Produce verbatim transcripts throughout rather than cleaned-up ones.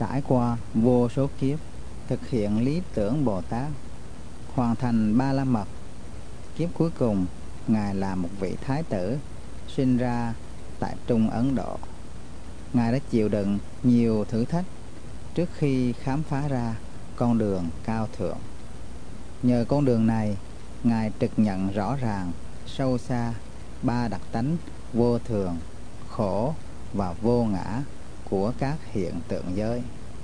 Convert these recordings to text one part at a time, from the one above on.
trải qua vô số kiếp thực hiện lý tưởng Bồ Tát, hoàn thành ba la mật. Kiếp cuối cùng, Ngài là một vị thái tử sinh ra tại Trung Ấn Độ. Ngài đã chịu đựng nhiều thử thách trước khi khám phá ra con đường cao thượng. Nhờ con đường này, Ngài trực nhận rõ ràng, sâu xa ba đặc tánh vô thường, khổ và vô ngã của các hiện tượng giới.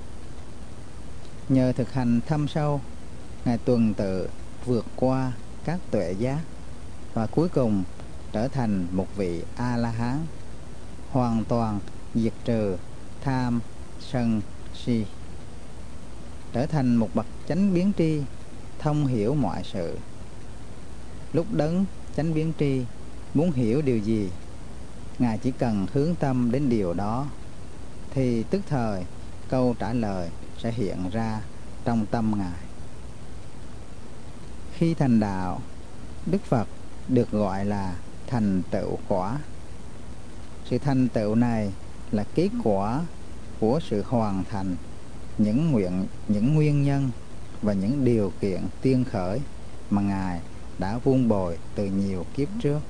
Nhờ thực hành thâm sâu, Ngài tuần tự vượt qua các tuệ giác và cuối cùng trở thành một vị A-la-hán, hoàn toàn diệt trừ tham, sân, si, trở thành một bậc chánh biến tri, thông hiểu mọi sự. Lúc đấng chánh biến tri muốn hiểu điều gì, Ngài chỉ cần hướng tâm đến điều đó, thì tức thời câu trả lời sẽ hiện ra trong tâm Ngài. Khi thành đạo, Đức Phật được gọi là thành tựu quả. Sự thành tựu này là kết quả của sự hoàn thành những nguyện, những nguyên nhân và những điều kiện tiên khởi mà Ngài đã vun bồi từ nhiều kiếp trước.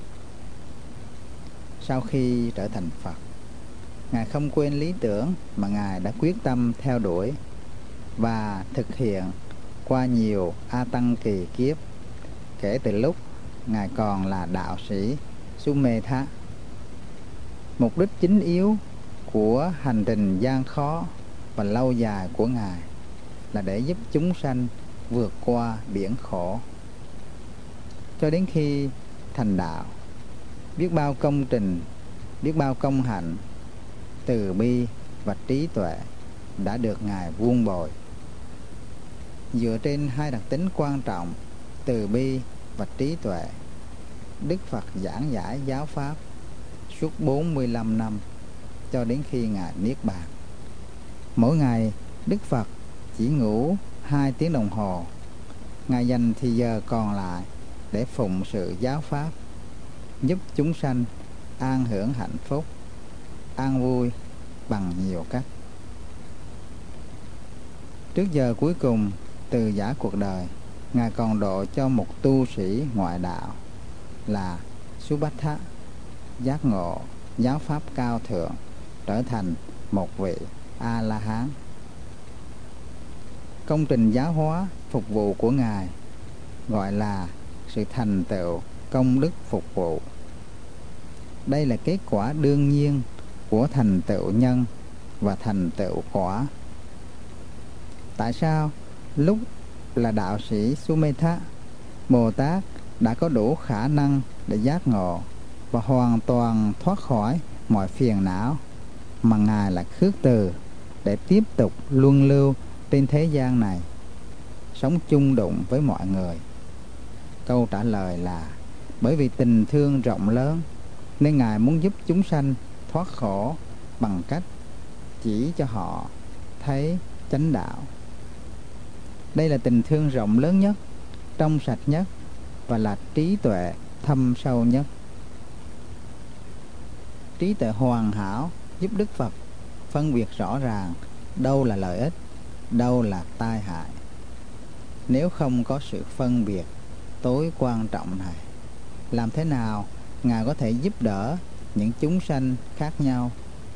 Sau khi trở thành Phật, Ngài không quên lý tưởng mà Ngài đã quyết tâm theo đuổi và thực hiện qua nhiều A Tăng kỳ kiếp, kể từ lúc Ngài còn là đạo sĩ Sumetha. Mục đích chính yếu của hành trình gian khó và lâu dài của Ngài là để giúp chúng sanh vượt qua biển khổ. Cho đến khi thành đạo, biết bao công trình, biết bao công hạnh, từ bi và trí tuệ đã được Ngài vun bồi. Dựa trên hai đặc tính quan trọng, từ bi và trí tuệ, Đức Phật giảng giải giáo pháp suốt bốn mươi lăm năm cho đến khi Ngài niết bàn. Mỗi ngày, Đức Phật chỉ ngủ hai tiếng đồng hồ. Ngài dành thì giờ còn lại để phụng sự giáo pháp, giúp chúng sanh an hưởng hạnh phúc, an vui bằng nhiều cách. Trước giờ cuối cùng từ giã cuộc đời, Ngài còn độ cho một tu sĩ ngoại đạo là Subhatha giác ngộ giáo pháp cao thượng, trở thành một vị A-la-hán. Công trình giáo hóa phục vụ của Ngài gọi là sự thành tựu công đức phục vụ. Đây là kết quả đương nhiên của thành tựu nhân và thành tựu quả. Tại sao lúc là đạo sĩ Sumetha, Bồ Tát đã có đủ khả năng để giác ngộ và hoàn toàn thoát khỏi mọi phiền não, mà Ngài lại khước từ để tiếp tục luân lưu trên thế gian này, sống chung đụng với mọi người? Câu trả lời là bởi vì tình thương rộng lớn, nên Ngài muốn giúp chúng sanh thoát khổ bằng cách chỉ cho họ thấy chánh đạo. Đây là tình thương rộng lớn nhất, trong sạch nhất và là trí tuệ thâm sâu nhất. Trí tuệ hoàn hảo giúp Đức Phật phân biệt rõ ràng đâu là lợi ích, đâu là tai hại. Nếu không có sự phân biệt tối quan trọng này, làm thế nào Ngài có thể giúp đỡ những chúng sanh khác nhau?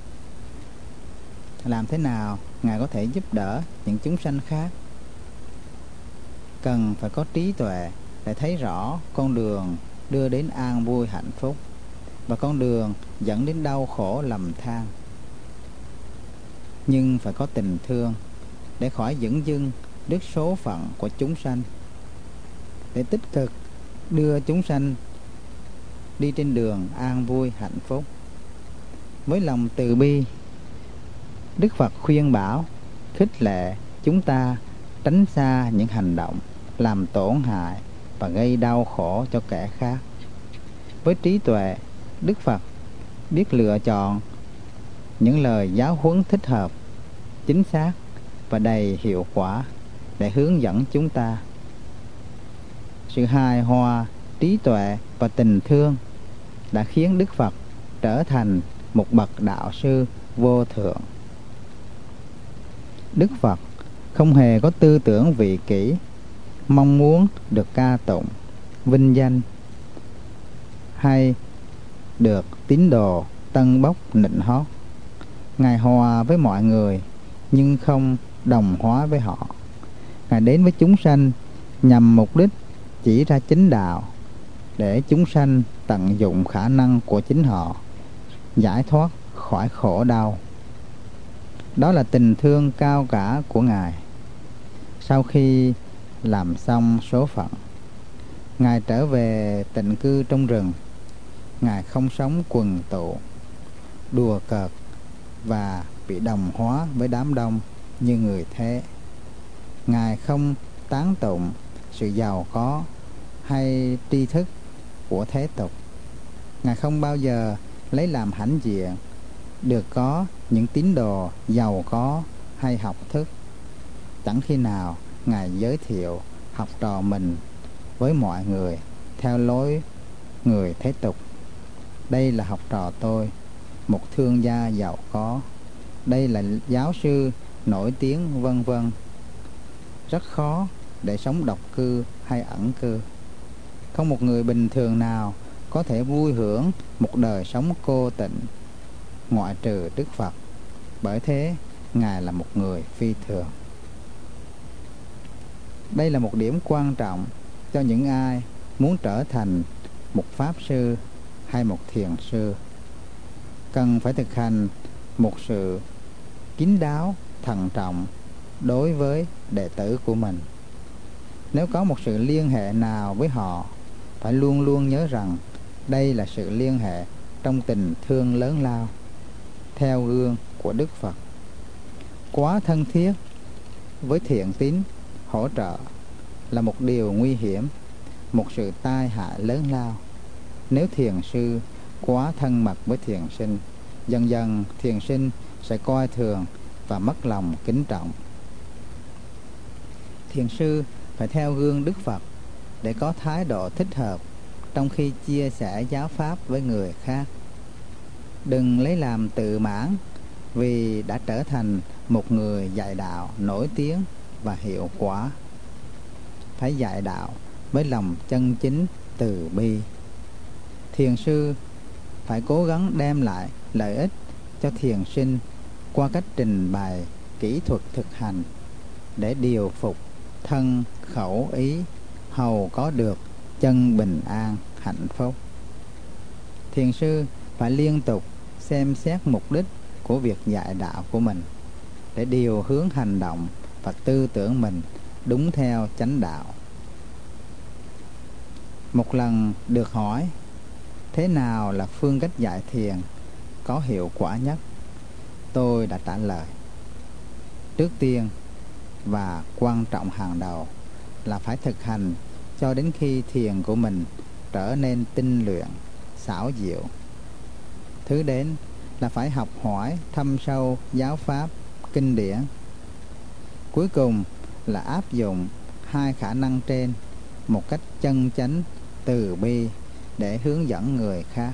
Làm thế nào Ngài có thể giúp đỡ những chúng sanh khác? Cần phải có trí tuệ để thấy rõ con đường đưa đến an vui hạnh phúc và con đường dẫn đến đau khổ lầm than. Nhưng phải có tình thương để khỏi dửng dưng đứt số phận của chúng sanh, để tích cực đưa chúng sanh đi trên đường an vui hạnh phúc. Với lòng từ bi, Đức Phật khuyên bảo, khích lệ chúng ta tránh xa những hành động làm tổn hại và gây đau khổ cho kẻ khác. Với trí tuệ, Đức Phật biết lựa chọn những lời giáo huấn thích hợp, chính xác và đầy hiệu quả để hướng dẫn chúng ta. Sự hài hòa, trí tuệ và tình thương đã khiến Đức Phật trở thành một bậc đạo sư vô thượng. Đức Phật không hề có tư tưởng vị kỷ, mong muốn được ca tụng, vinh danh hay được tín đồ tân bốc nịnh hót. Ngài hòa với mọi người nhưng không đồng hóa với họ. Ngài đến với chúng sanh nhằm mục đích chỉ ra chính đạo, để chúng sanh tận dụng khả năng của chính họ, giải thoát khỏi khổ đau. Đó là tình thương cao cả của Ngài. Sau khi làm xong số phận, Ngài trở về tịnh cư trong rừng. Ngài không sống quần tụ, đùa cợt và bị đồng hóa với đám đông như người thế. Ngài không tán tụng sự giàu có hay tri thức của thế tục. Ngài không bao giờ lấy làm hãnh diện được có những tín đồ giàu có hay học thức. Chẳng khi nào Ngài giới thiệu học trò mình với mọi người theo lối người thế tục. Đây là học trò tôi, một thương gia giàu có. Đây là giáo sư nổi tiếng, vân vân. Rất khó để sống độc cư hay ẩn cư. Không một người bình thường nào có thể vui hưởng một đời sống cô tịnh, ngoại trừ Đức Phật. Bởi thế, Ngài là một người phi thường. Đây là một điểm quan trọng cho những ai muốn trở thành một pháp sư hay một thiền sư. Cần phải thực hành một sự kín đáo, thận trọng đối với đệ tử của mình. Nếu có một sự liên hệ nào với họ, phải luôn luôn nhớ rằng đây là sự liên hệ trong tình thương lớn lao, theo gương của Đức Phật. Quá thân thiết với thiện tín hỗ trợ là một điều nguy hiểm, một sự tai hại lớn lao. Nếu thiền sư quá thân mật với thiền sinh, dần dần thiền sinh sẽ coi thường và mất lòng kính trọng. Thiền sư phải theo gương Đức Phật để có thái độ thích hợp trong khi chia sẻ giáo pháp với người khác. Đừng lấy làm tự mãn vì đã trở thành một người dạy đạo nổi tiếng và hiệu quả. Phải dạy đạo với lòng chân chính từ bi. Thiền sư phải cố gắng đem lại lợi ích cho thiền sinh qua cách trình bày kỹ thuật thực hành để điều phục thân, khẩu, ý, hầu có được chân bình an, hạnh phúc. Thiền sư phải liên tục xem xét mục đích của việc dạy đạo của mình để điều hướng hành động và tư tưởng mình đúng theo chánh đạo. Một lần được hỏi thế nào là phương cách dạy thiền có hiệu quả nhất, tôi đã trả lời: trước tiên và quan trọng hàng đầu là phải thực hành cho đến khi thiền của mình trở nên tinh luyện, xảo diệu. Thứ đến là phải học hỏi thâm sâu giáo pháp, kinh điển. Cuối cùng là áp dụng hai khả năng trên một cách chân chánh, từ bi để hướng dẫn người khác.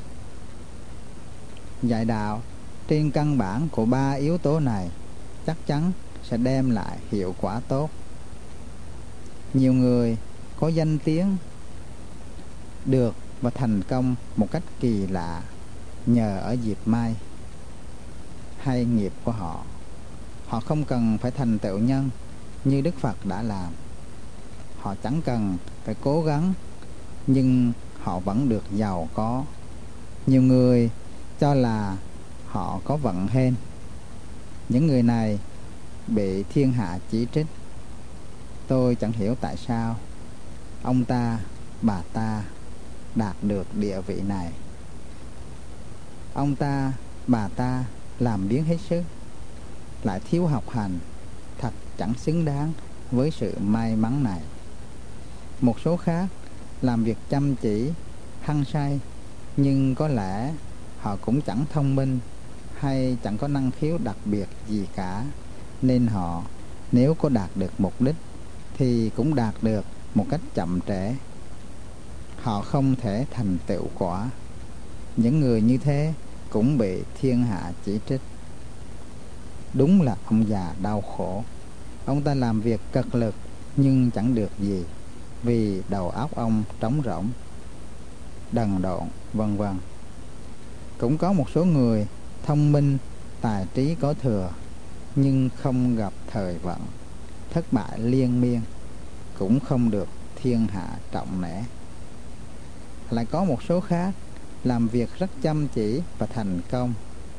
Dạy đạo trên căn bản của ba yếu tố này chắc chắn sẽ đem lại hiệu quả tốt. Nhiều người có danh tiếng được và thành công một cách kỳ lạ nhờ ở dịp may hay nghiệp của họ. Họ không cần phải thành tựu nhân như Đức Phật đã làm. Họ chẳng cần phải cố gắng, nhưng họ vẫn được giàu có. Nhiều người cho là họ có vận hên. Những người này bị thiên hạ chỉ trích. Tôi chẳng hiểu tại sao ông ta, bà ta đạt được địa vị này. Ông ta, bà ta làm biếng hết sức, lại thiếu học hành, thật chẳng xứng đáng với sự may mắn này. Một số khác làm việc chăm chỉ, hăng say, nhưng có lẽ họ cũng chẳng thông minh hay chẳng có năng khiếu đặc biệt gì cả, nên họ nếu có đạt được mục đích thì cũng đạt được một cách chậm trễ. Họ không thể thành tựu quả. Những người như thế cũng bị thiên hạ chỉ trích. Đúng là ông già đau khổ. Ông ta làm việc cật lực nhưng chẳng được gì, vì đầu óc ông trống rỗng, đần độn, vân vân. Cũng có một số người thông minh, tài trí có thừa, nhưng không gặp thời vận, thất bại liên miên, cũng không được thiên hạ trọng nể. Lại có một số khác làm việc rất chăm chỉ và thành công.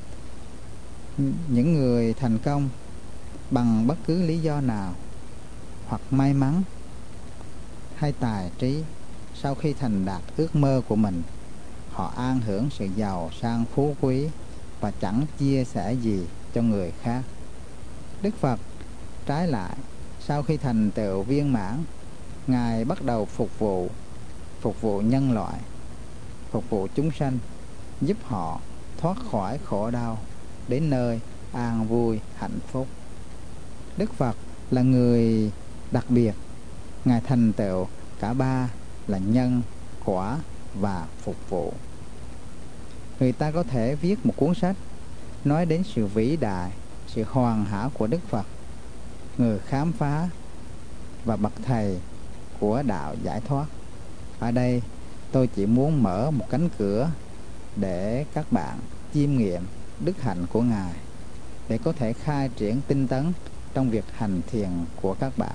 Những người thành công bằng bất cứ lý do nào, hoặc may mắn hay tài trí, sau khi thành đạt ước mơ của mình, họ an hưởng sự giàu sang phú quý và chẳng chia sẻ gì cho người khác. Đức Phật trái lại, sau khi thành tựu viên mãn, Ngài bắt đầu phục vụ, phục vụ nhân loại, phục vụ chúng sanh, giúp họ thoát khỏi khổ đau, đến nơi an vui hạnh phúc. Đức Phật là người đặc biệt. Ngài thành tựu cả ba là nhân, quả và phục vụ. Người ta có thể viết một cuốn sách nói đến sự vĩ đại, sự hoàn hảo của Đức Phật, người khám phá và bậc thầy của đạo giải thoát. Ở đây tôi chỉ muốn mở một cánh cửa để các bạn chiêm nghiệm đức hạnh của Ngài, để có thể khai triển tinh tấn trong việc hành thiền của các bạn.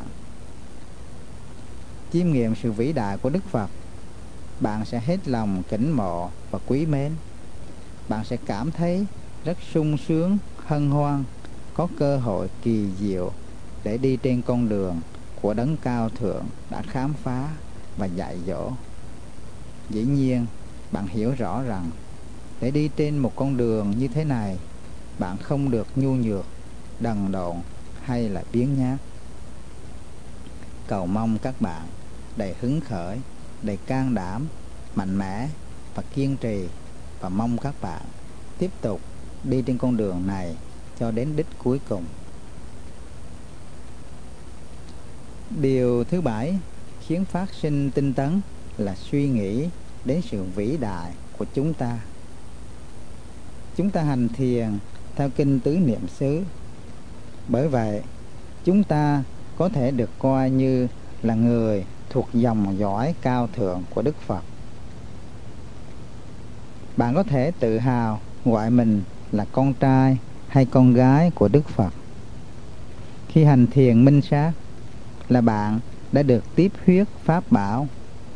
Chiêm nghiệm sự vĩ đại của Đức Phật, bạn sẽ hết lòng kính mộ và quý mến. Bạn sẽ cảm thấy rất sung sướng, hân hoan, có cơ hội kỳ diệu để đi trên con đường của đấng cao thượng đã khám phá và dạy dỗ. Dĩ nhiên, bạn hiểu rõ rằng để đi trên một con đường như thế này, bạn không được nhu nhược, đần độn hay là biếng nhác. Cầu mong các bạn đầy hứng khởi, đầy can đảm, mạnh mẽ và kiên trì, và mong các bạn tiếp tục đi trên con đường này cho đến đích cuối cùng. Điều thứ bảy khiến phát sinh tinh tấn là suy nghĩ đến sự vĩ đại của chúng ta. Chúng ta hành thiền theo kinh tứ niệm xứ. Bởi vậy, chúng ta có thể được coi như là người thuộc dòng dõi cao thượng của Đức Phật. Bạn có thể tự hào gọi mình là con trai hay con gái của Đức Phật. Khi hành thiền minh sát là bạn đã được tiếp huyết pháp bảo.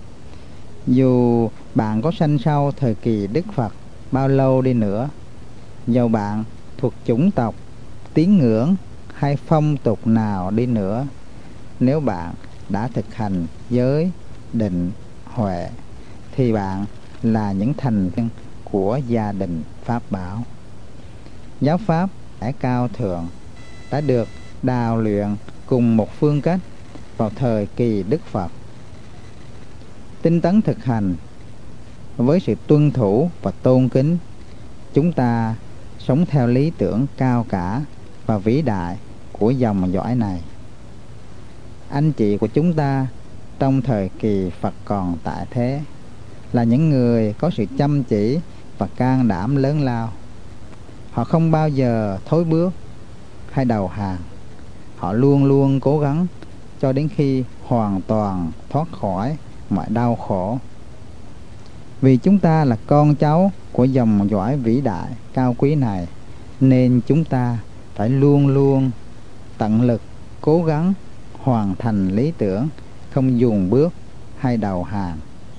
Dù bạn có sanh sau thời kỳ Đức Phật bao lâu đi nữa, dầu bạn thuộc chủng tộc, tín ngưỡng hay phong tục nào đi nữa, nếu bạn đã thực hành giới, định, huệ, thì bạn là những thành viên của gia đình Pháp Bảo. Giáo Pháp đã cao thượng, đã được đào luyện cùng một phương cách vào thời kỳ Đức Phật. Tinh tấn thực hành với sự tuân thủ và tôn kính, chúng ta sống theo lý tưởng cao cả và vĩ đại của dòng dõi này. Anh chị của chúng ta trong thời kỳ Phật còn tại thế là những người có sự chăm chỉ và can đảm lớn lao. Họ không bao giờ thối bước hay đầu hàng. Họ luôn luôn cố gắng cho đến khi hoàn toàn thoát khỏi mọi đau khổ. Vì chúng ta là con cháu của dòng dõi vĩ đại cao quý này, nên chúng ta phải luôn luôn tận lực cố gắng hoàn thành lý tưởng, không dừng bước hay đầu hàng.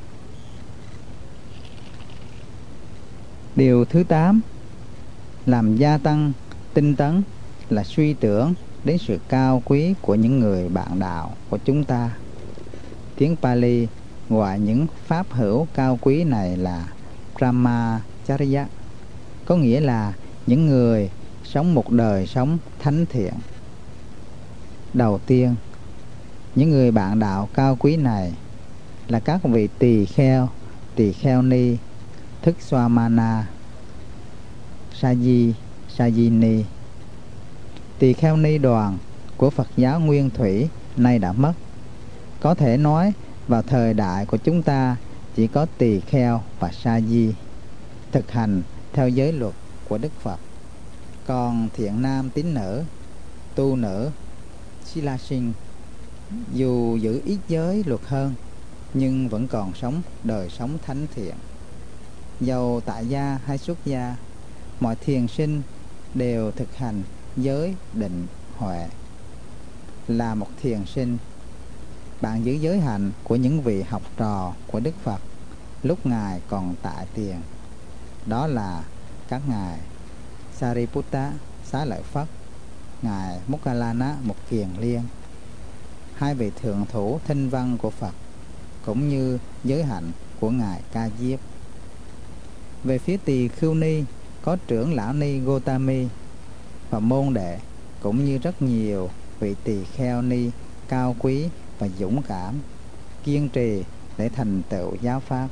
Điều thứ tám làm gia tăng tinh tấn là suy tưởng đến sự cao quý của những người bạn đạo của chúng ta. Tiếng Pali gọi những pháp hữu cao quý này là Brahmacharya, có nghĩa là những người sống một đời sống thánh thiện. Đầu tiên, những người bạn đạo cao quý này là các vị tỳ kheo, tỳ kheo ni, thức xoa mana, sa di, sa di ni. Tỳ kheo ni đoàn của Phật giáo Nguyên Thủy nay đã mất. Có thể nói vào thời đại của chúng ta chỉ có tỳ kheo và sa di thực hành theo giới luật của Đức Phật. Còn thiện nam tín nữ, tu nữ, Sila sinh, dù giữ ít giới luật hơn, nhưng vẫn còn sống đời sống thánh thiện. Dầu tại gia hay xuất gia, mọi thiền sinh đều thực hành giới định huệ. Là một thiền sinh, bạn giữ giới hạnh của những vị học trò của Đức Phật lúc Ngài còn tại tiền. Đó là các ngài Sariputta, Xá Lợi Phất, ngài Moggallana Mục Kiền Liên, hai vị thượng thủ thinh văn của Phật, cũng như giới hạnh của ngài Ca Diếp. Về phía Tỳ Khưu Ni có trưởng lão ni Gotami và môn đệ, cũng như rất nhiều vị tỳ kheo ni cao quý và dũng cảm, kiên trì để thành tựu giáo pháp.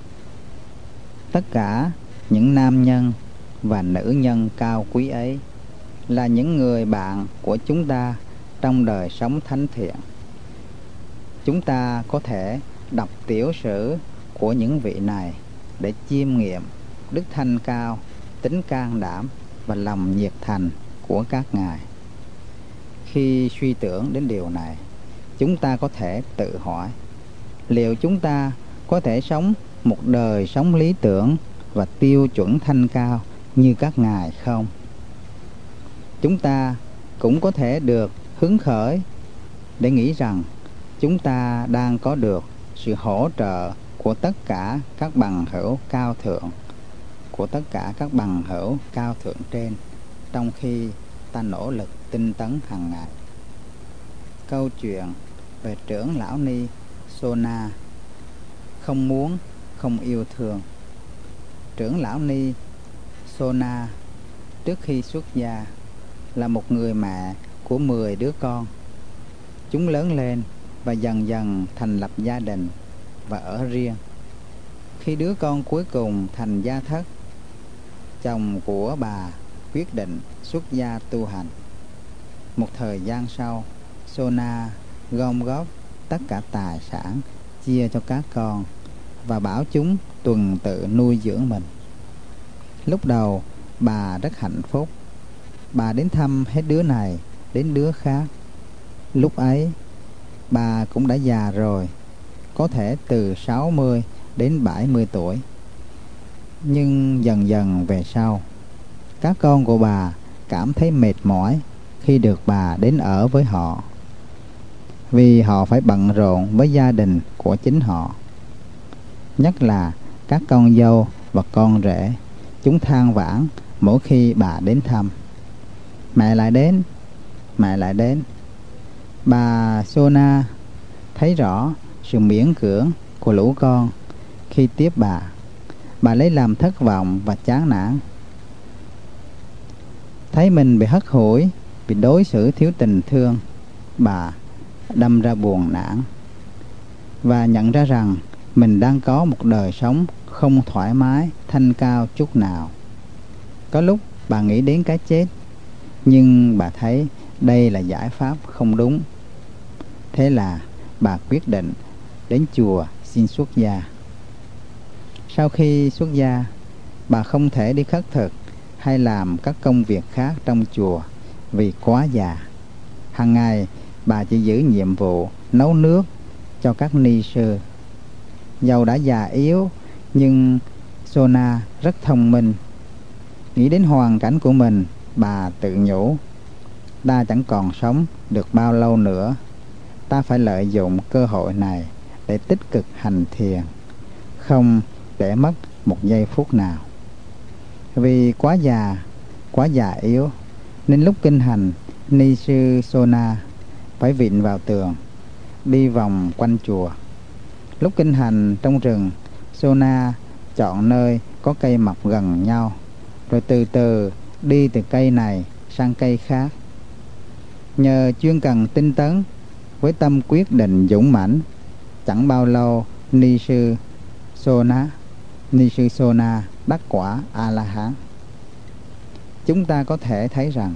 Tất cả những nam nhân và nữ nhân cao quý ấy là những người bạn của chúng ta trong đời sống thánh thiện. Chúng ta có thể đọc tiểu sử của những vị này để chiêm nghiệm đức thanh cao, tính can đảm và lòng nhiệt thành của các ngài. Khi suy tưởng đến điều này, chúng ta có thể tự hỏi, liệu chúng ta có thể sống một đời sống lý tưởng và tiêu chuẩn thanh cao như các ngài không? Chúng ta cũng có thể được hứng khởi để nghĩ rằng chúng ta đang có được sự hỗ trợ của tất cả các bằng hữu cao thượng, của tất cả các bằng hữu cao thượng trên, trong khi ta nỗ lực tinh tấn hàng ngày. Câu chuyện về trưởng lão ni Sona không muốn, không yêu thương. Trưởng lão ni Sona trước khi xuất gia là một người mẹ của mười đứa con. Chúng lớn lên và dần dần thành lập gia đình và ở riêng. Khi đứa con cuối cùng thành gia thất, chồng của bà quyết định xuất gia tu hành. Một thời gian sau, Sona gom góp tất cả tài sản chia cho các con và bảo chúng tuần tự nuôi dưỡng mình. Lúc đầu bà rất hạnh phúc. Bà đến thăm hết đứa này đến đứa khác. Lúc ấy bà cũng đã già rồi, có thể từ sáu mươi đến bảy mươi tuổi. Nhưng dần dần về sau, các con của bà cảm thấy mệt mỏi khi được bà đến ở với họ, vì họ phải bận rộn với gia đình của chính họ. Nhất là các con dâu và con rể, chúng than vãn mỗi khi bà đến thăm. Mẹ lại đến, mẹ lại đến. Bà Sona thấy rõ sự miễn cưỡng của lũ con khi tiếp bà. Bà lấy làm thất vọng và chán nản. Thấy mình bị hất hủi, bị đối xử thiếu tình thương, bà đâm ra buồn nản và nhận ra rằng mình đang có một đời sống không thoải mái, thanh cao chút nào. Có lúc bà nghĩ đến cái chết, nhưng bà thấy đây là giải pháp không đúng. Thế là bà quyết định đến chùa xin xuất gia. Sau khi xuất gia, bà không thể đi khất thực hay làm các công việc khác trong chùa vì quá già. Hàng ngày bà chỉ giữ nhiệm vụ nấu nước cho các ni sư. Dầu đã già yếu, nhưng Sona rất thông minh. Nghĩ đến hoàn cảnh của mình, bà tự nhủ, ta chẳng còn sống được bao lâu nữa. Ta phải lợi dụng cơ hội này để tích cực hành thiền, không để mất một giây phút nào. Vì quá già, quá già yếu, nên lúc kinh hành, ni sư Sona phải vịn vào tường, đi vòng quanh chùa. Lúc kinh hành trong rừng, Sona chọn nơi có cây mọc gần nhau, rồi từ từ đi từ cây này sang cây khác. Nhờ chuyên cần tinh tấn với tâm quyết định dũng mãnh, chẳng bao lâu ni sư Sona, ni sư Sona đắc quả A-la-hán. Chúng ta có thể thấy rằng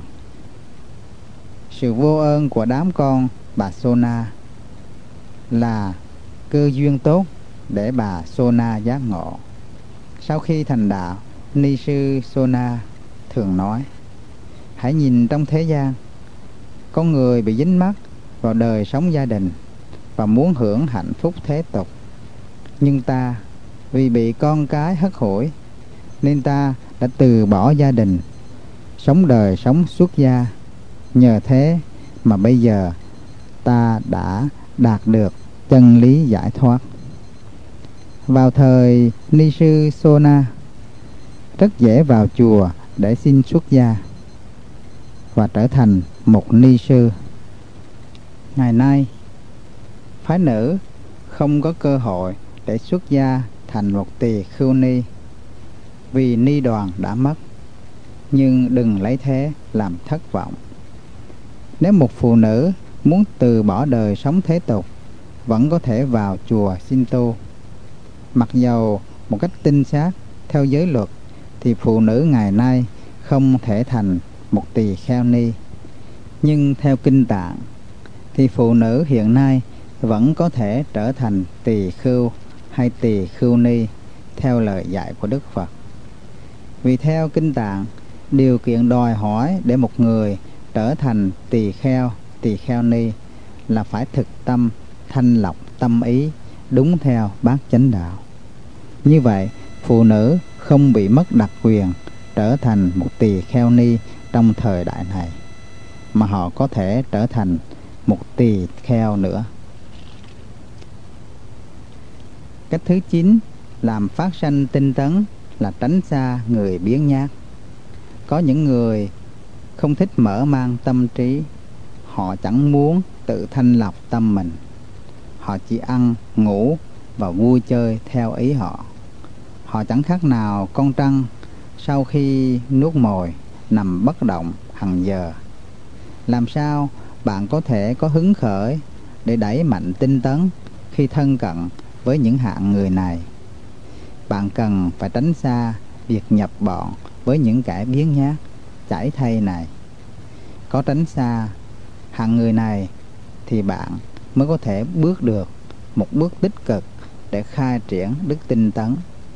sự vô ơn của đám con bà Sona là cơ duyên tốt để bà Sona giác ngộ. Sau khi thành đạo, ni sư Sona thường nói, Hãy nhìn trong thế gian, có người bị dính mắc vào đời sống gia đình và muốn hưởng hạnh phúc thế tục. Nhưng ta vì bị con cái hất hủi nên ta đã từ bỏ gia đình, sống đời sống xuất gia. Nhờ thế mà bây giờ ta đã đạt được chân lý giải thoát. Vào thời ni sư Sona, rất dễ vào chùa để xin xuất gia và trở thành một ni sư. Ngày nay, phái nữ không có cơ hội để xuất gia thành một tỳ khưu ni vì ni đoàn đã mất. Nhưng đừng lấy thế làm thất vọng. Nếu một phụ nữ muốn từ bỏ đời sống thế tục, vẫn có thể vào chùa xin tu. Mặc dầu một cách tinh xác theo giới luật thì phụ nữ ngày nay không thể thành một tỳ kheo ni. Nhưng theo kinh Tạng thì phụ nữ hiện nay vẫn có thể trở thành tỳ khưu hay tỳ khưu ni theo lời dạy của Đức Phật. Vì theo kinh Tạng, điều kiện đòi hỏi để một người trở thành tỳ kheo, tỳ kheo ni là phải thực tâm thanh lọc tâm ý đúng theo bát chánh đạo. Như vậy, phụ nữ không bị mất đặc quyền trở thành một tỳ kheo ni trong thời đại này, mà họ có thể trở thành một tỳ kheo nữa. Cách thứ chín làm phát sanh tinh tấn là tránh xa người biếng nhác. Có những người không thích mở mang tâm trí, họ chẳng muốn tự thanh lọc tâm mình. Họ chỉ ăn, ngủ và vui chơi theo ý họ. Họ chẳng khác nào con trăng sau khi nuốt mồi nằm bất động hằng giờ. Làm sao bạn có thể có hứng khởi để đẩy mạnh tinh tấn khi thân cận với những hạng người này? Bạn cần phải tránh xa việc nhập bọn với những kẻ biếng nhác, chảy thây này. Có tránh xa hạng người này thì bạn mới có thể bước được một bước tích cực để khai triển đức tinh tấn.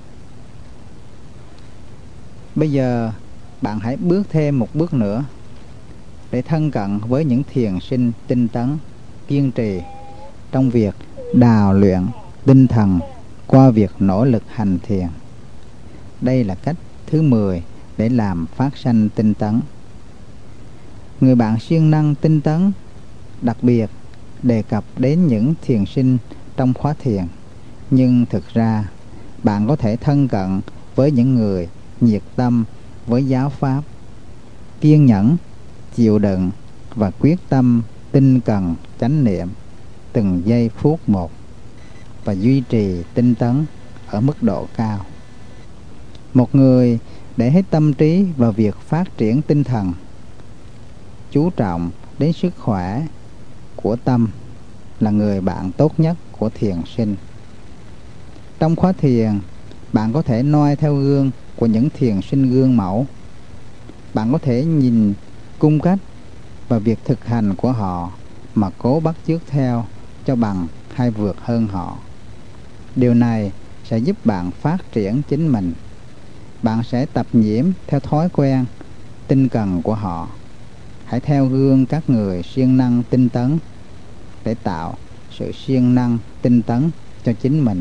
Bây giờ bạn hãy bước thêm một bước nữa để thân cận với những thiền sinh tinh tấn, kiên trì trong việc đào luyện tinh thần qua việc nỗ lực hành thiền. Đây là cách thứ mười để làm phát sanh tinh tấn. Người bạn siêng năng tinh tấn đặc biệt đề cập đến những thiền sinh trong khóa thiền, nhưng thực ra bạn có thể thân cận với những người nhiệt tâm với giáo pháp, kiên nhẫn, chịu đựng và quyết tâm tinh cần chánh niệm từng giây phút một và duy trì tinh tấn ở mức độ cao. Một người để hết tâm trí vào việc phát triển tinh thần, chú trọng đến sức khỏe của tâm là người bạn tốt nhất của thiền sinh. Trong khóa thiền, bạn có thể noi theo gương của những thiền sinh gương mẫu. Bạn có thể nhìn cung cách và việc thực hành của họ mà cố bắt chước theo cho bằng hay vượt hơn họ. Điều này sẽ giúp bạn phát triển chính mình. Bạn sẽ tập nhiễm theo thói quen tinh cần của họ. Hãy theo gương các người siêng năng tinh tấn để tạo sự siêng năng tinh tấn cho chính mình.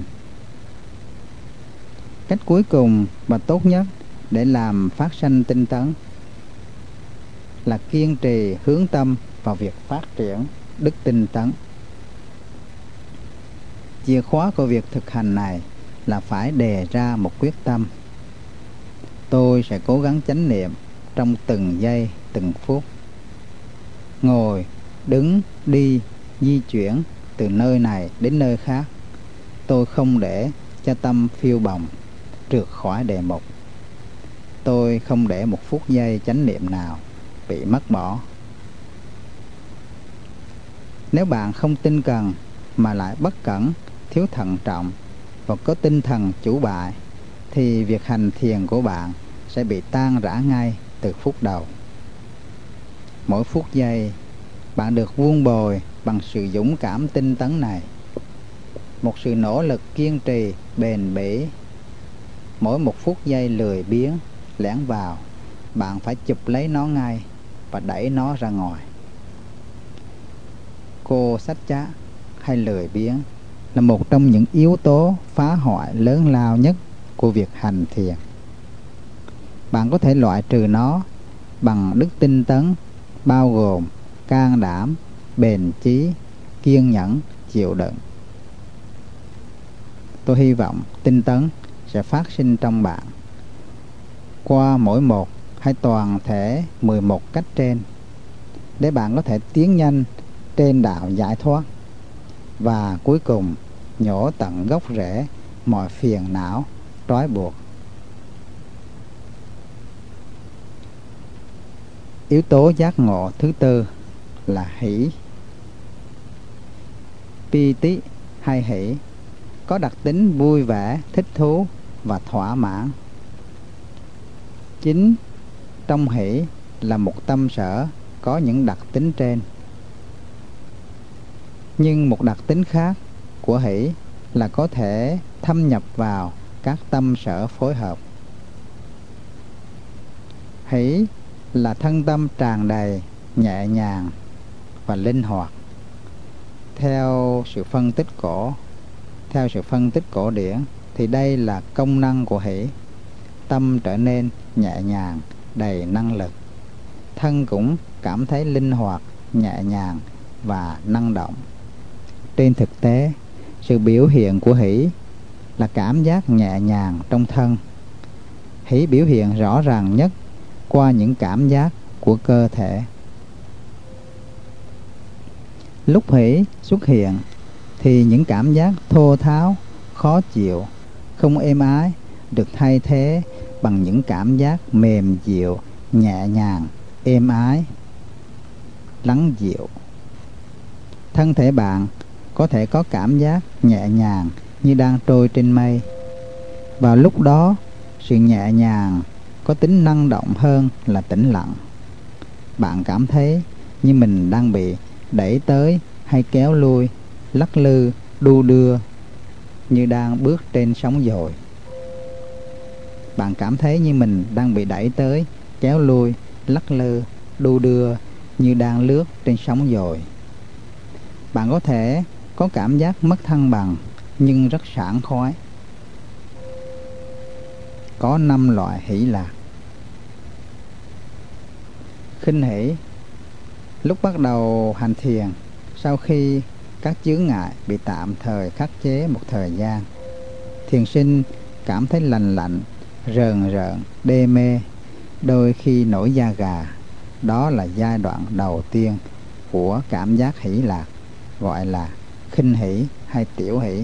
Cách cuối cùng và tốt nhất để làm phát sanh tinh tấn là kiên trì hướng tâm vào việc phát triển đức tinh tấn. Chìa khóa của việc thực hành này là phải đề ra một quyết tâm. Tôi sẽ cố gắng chánh niệm trong từng giây, từng phút. Ngồi, đứng, đi, di chuyển từ nơi này đến nơi khác. Tôi không để cho tâm phiêu bồng, trượt khỏi đề mục. Tôi không để một phút giây chánh niệm nào bị mất bỏ. Nếu bạn không tinh cần mà lại bất cẩn, thiếu thận trọng và có tinh thần chủ bại, thì việc hành thiền của bạn sẽ bị tan rã ngay từ phút đầu. Mỗi phút giây bạn được vuông bồi bằng sự dũng cảm tinh tấn này, một sự nỗ lực kiên trì bền bỉ. Mỗi một phút giây lười biếng lẻn vào, bạn phải chụp lấy nó ngay và đẩy nó ra ngoài. Cô sách chá hay lười biếng là một trong những yếu tố phá hoại lớn lao nhất của việc hành thiền. Bạn có thể loại trừ nó bằng đức tinh tấn, bao gồm can đảm, bền chí, kiên nhẫn, chịu đựng. Tôi hy vọng tinh tấn sẽ phát sinh trong bạn qua mỗi một hay toàn thể mười một cách trên, để bạn có thể tiến nhanh trên đạo giải thoát và cuối cùng nhổ tận gốc rễ mọi phiền não trói buộc. Yếu tố giác ngộ thứ tư là hỷ. Piti hay hỷ có đặc tính vui vẻ, thích thú và thỏa mãn. Chính trong hỷ là một tâm sở có những đặc tính trên. Nhưng một đặc tính khác của hỷ là có thể thâm nhập vào các tâm sở phối hợp. Hỷ là thân tâm tràn đầy, nhẹ nhàng và linh hoạt. Theo sự phân tích cổ, theo sự phân tích cổ điển thì đây là công năng của hỷ. Tâm trở nên nhẹ nhàng, đầy năng lực. Thân cũng cảm thấy linh hoạt, nhẹ nhàng và năng động. Trên thực tế, sự biểu hiện của hỷ là cảm giác nhẹ nhàng trong thân. Hỷ biểu hiện rõ ràng nhất qua những cảm giác của cơ thể. Lúc hỷ xuất hiện thì những cảm giác thô tháo, khó chịu, không êm ái được thay thế bằng những cảm giác mềm dịu, nhẹ nhàng, êm ái, lắng dịu. Thân thể bạn có thể có cảm giác nhẹ nhàng như đang trôi trên mây. Vào lúc đó, sự nhẹ nhàng có tính năng động hơn là tĩnh lặng. Bạn cảm thấy như mình đang bị đẩy tới hay kéo lui, lắc lư, đu đưa như đang bước trên sóng dồi. Bạn cảm thấy như mình đang bị đẩy tới, kéo lui, lắc lư, đu đưa như đang lướt trên sóng dồi. Bạn có thể có cảm giác mất thăng bằng nhưng rất sảng khoái. Có năm loại hỷ lạc. Khinh hỷ. Lúc bắt đầu hành thiền, sau khi các chướng ngại bị tạm thời khắc chế một thời gian, thiền sinh cảm thấy lành lạnh, rờn rợn, đê mê, đôi khi nổi da gà. Đó là giai đoạn đầu tiên của cảm giác hỷ lạc, gọi là khinh hỷ hay tiểu hỷ.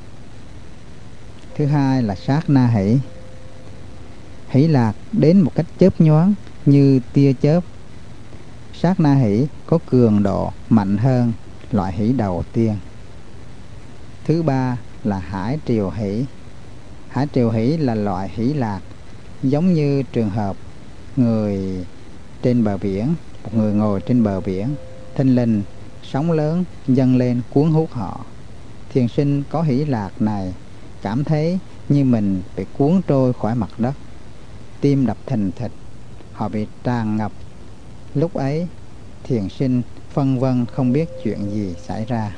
Thứ hai là sát na hỷ. Hỷ lạc đến một cách chớp nhoáng như tia chớp. Sát na hỷ có cường độ mạnh hơn loại hỷ đầu tiên. Thứ ba là hải triều hỷ. Hải triều hỷ là loại hỷ lạc giống như trường hợp người trên bờ biển, một người ngồi trên bờ biển, thình lình sóng lớn dâng lên cuốn hút họ. Thiền sinh có hỷ lạc này cảm thấy như mình bị cuốn trôi khỏi mặt đất, tim đập thình thịch, họ bị tràn ngập. Lúc ấy thiền sinh phân vân không biết chuyện gì xảy ra.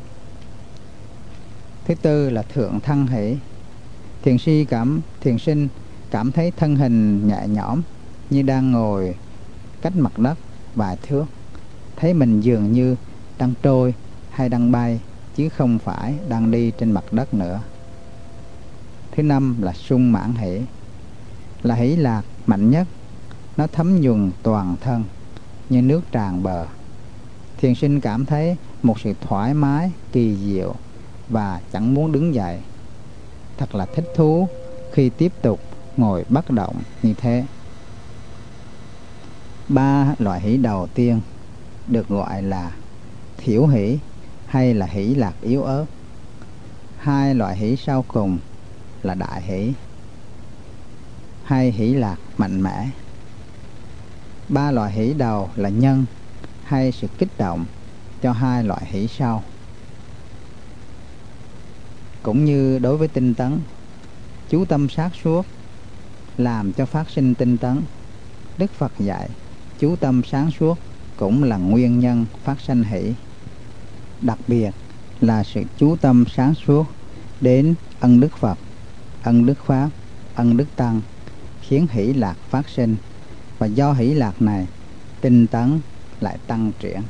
Thứ tư là thượng thân hỷ. Thiền si cảm thiền sinh cảm thấy thân hình nhẹ nhõm như đang ngồi cách mặt đất vài thước, thấy mình dường như đang trôi hay đang bay chứ không phải đang đi trên mặt đất nữa. Thứ năm là sung mãn hỷ. Là hỷ lạc mạnh nhất, nó thấm nhuần toàn thân như nước tràn bờ. Thiền sinh cảm thấy một sự thoải mái kỳ diệu và chẳng muốn đứng dậy. Thật là thích thú khi tiếp tục ngồi bất động như thế. Ba loại hỷ đầu tiên được gọi là thiểu hỷ hay là hỷ lạc yếu ớt. Hai loại hỷ sau cùng là đại hỷ hay hỷ lạc mạnh mẽ. Ba loại hỷ đầu là nhân hay sự kích động cho hai loại hỷ sau. Cũng như đối với tinh tấn, chú tâm sát suốt làm cho phát sinh tinh tấn. Đức Phật dạy chú tâm sáng suốt cũng là nguyên nhân phát sanh hỷ. Đặc biệt là sự chú tâm sáng suốt đến ân đức Phật, ân đức Pháp, ân đức Tăng khiến hỷ lạc phát sinh, và do hỷ lạc này tinh tấn lại tăng triển.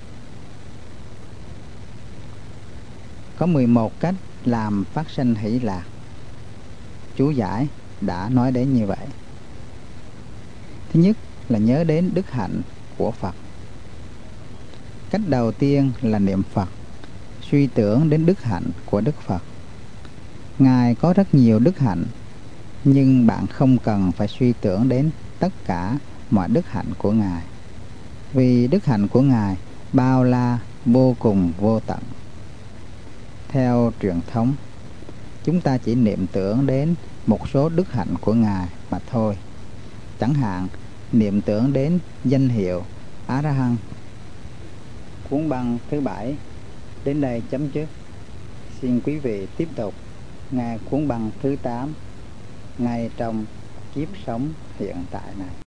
Có mười một cách làm phát sinh hỷ lạc. Chú giải đã nói đến như vậy. Thứ nhất là nhớ đến đức hạnh của Phật. Cách đầu tiên là niệm Phật, suy tưởng đến đức hạnh của Đức Phật. Ngài có rất nhiều đức hạnh, nhưng bạn không cần phải suy tưởng đến tất cả mọi đức hạnh của Ngài, vì đức hạnh của Ngài bao la, vô cùng vô tận. Theo truyền thống, chúng ta chỉ niệm tưởng đến một số đức hạnh của Ngài mà thôi. Chẳng hạn, niệm tưởng đến danh hiệu A-la-hán. Cuốn băng thứ bảy đến đây chấm dứt. Xin quý vị tiếp tục nghe cuốn băng thứ tám ngay trong kiếp sống hiện tại này.